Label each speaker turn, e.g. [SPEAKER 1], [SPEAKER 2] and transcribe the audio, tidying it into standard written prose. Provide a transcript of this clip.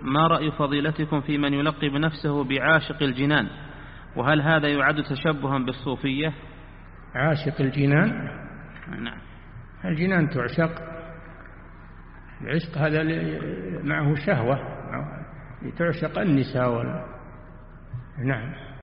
[SPEAKER 1] ما رأي فضيلتكم في من يلقب نفسه بعاشق الجنان، وهل هذا يعد تشبها بالصوفية؟
[SPEAKER 2] عاشق الجنان؟
[SPEAKER 1] نعم.
[SPEAKER 2] الجنان تعشق، العشق هذا معه شهوة، تعشق النساء نعم.